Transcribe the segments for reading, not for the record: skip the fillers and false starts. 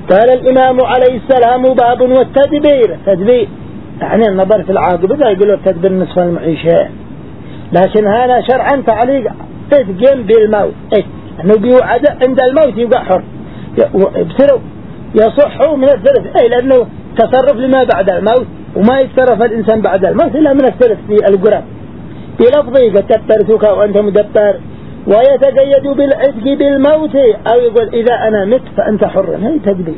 قال الإمام عليه السلام باب والتدبير. تدبير يعني النظر في العاقبة، لا يقولوا التدبير نصف المعيشة، لكن هذا شرعا تعليق اتقن بالموت، انه بيوعد عند الموت يبقى حر، بسروا يصح من الثلث، لأنه تصرف لما بعد الموت، وما يتصرف الإنسان بعد الموت إلا من الثلث في القرآن بلفظه دبرتك وأنت مدبر، ويتقيد بالعتق بالموت، أو يقول إذا أنا مت فأنت حر. هذه تدبير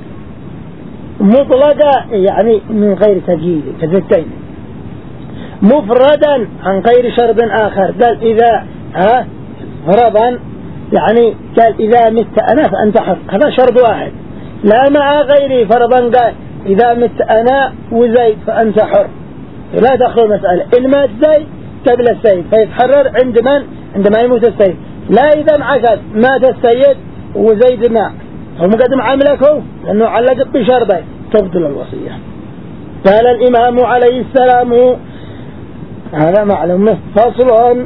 مطلقة يعني من غير تقييد كذلتين، مفردا عن غير شرط آخر. قال إذا فرضا يعني قال إذا مت أنا فأنت حر، هذا شرط واحد، لا مع غيره. فرضا قال إذا مت أنا وزيد فأنت حر، لا تخلو مسألة. إن مات زيد قبل السيد فيتحرر عند من؟ عندما يموت السيد. لا إذا انعكس مات السيد وزيد ما هو مقدم عملكه لأنه علق بشرطه تبطل الوصية. قال الإمام عليه السلام هذا معلومه فصل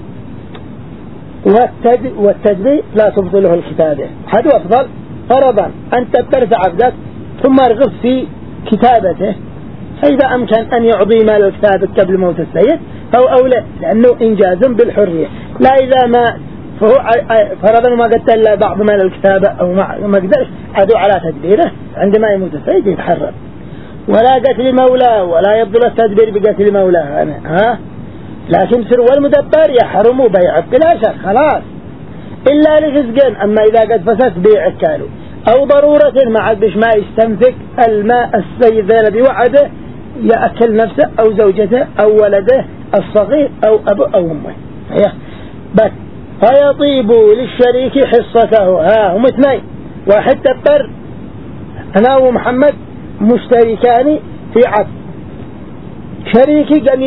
والتدبير لا تبطله الكتابة. هذا أفضل. فرضا أن تبترت عبدك ثم ارغب في كتابته، فإذا أمكن أن يعطي مال الكتابة قبل موت السيد فهو أولى، لأنه إنجاز بالحرية. لا إذا ما فهو فرضا ما قتل بعض مال الكتابة أو ما قدرش عدو على تدبيره، عندما يموت السيد يتحرر. ولا قتل مولاه، ولا يبطل التدبير بقتل مولاه لكن سر والمدبر يحرم بيعه بلا شك خلاص، إلا لفسقين. أما إذا قد فسد بيع كاله أو ضرورة ما عدش ما يستنفق الماء السيد الذي وعده يأكل نفسه أو زوجته أو ولده الصغير أو أبو أو أمه، بس فيطيب للشريك حصته. هم اثنين، واحد دبر أنا ومحمد مشتركان في عقد، شريكي قال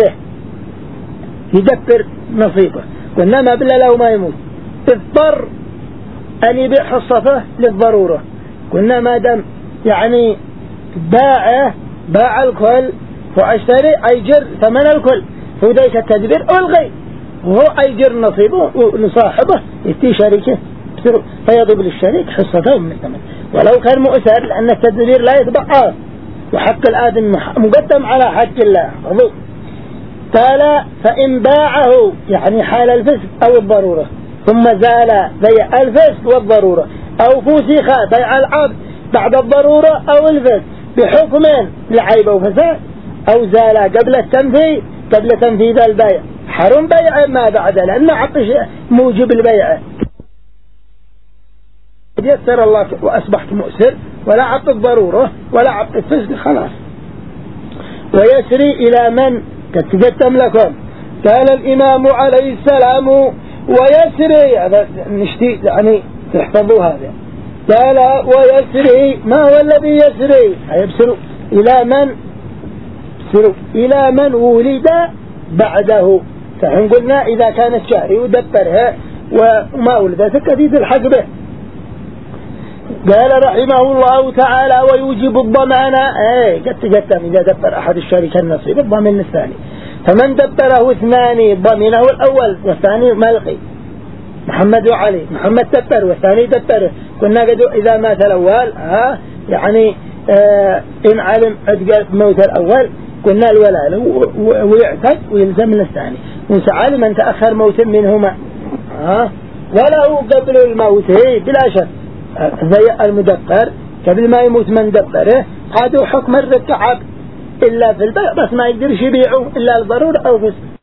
يدبر نصيبه، وإنما بلا لو ما يموت اضطر أن يبيع حصته للضرورة. قلنا ما دام يعني باع الكل واشتري أيجر ثمن الكل، هو ذلك التدبير ألغي، وهو أيجر نصيبه لصاحبه يتي شريكه فيضرب للشريك حصته من الثمن ولو كان مؤثر، لأن التدبير لا يتبعه، وحق الآدم مقدم على حق الله. قال فإن باعه يعني حال الفسق أو الضرورة ثم زال بيع الفسق والضرورة، أو فسخ بيع العبد بعد الضرورة أو الفسق بحكم لعيب وفساد، أو زال قبل تنفيذ البيع، حرم بيع ما بعد، لأن عطش موجب البيع. يسر الله وأصبحت مؤسر، ولا عط الضرورة ولا عط الفسق خلاص. ويسري إلى من تقدم لكم. قال الإمام عليه السلام ويسري، هذا نشتي يعني تحفظوا هذا. قال ويسري، ما هو الذي يسري؟ يبصر إلى من ولد بعده. فحين قلنا إذا كانت شهري ودبرها وما ولدت كثير الحق به. قال رحمه الله تعالى ويوجب الضمان، قدم إذا دبر أحد الشريك النصيب الضمن الثاني، فمن دبره اثنان ضمنه الأول والثاني ملقي. محمد وعلي، محمد دبر والثاني دبره. كنا قد إذا مات الأول يعني إن علم عدق موت الأول قلنا الولاء ويعتد ويلزم الثاني، وسعال من تأخر موت منهما وله قبل الموت بلا شك زي المدبر قبل ما يموت من دبره هذا حكم الركعب إلا في البيع، بس ما يقدرش يبيعه إلا الضرورة أو فسق.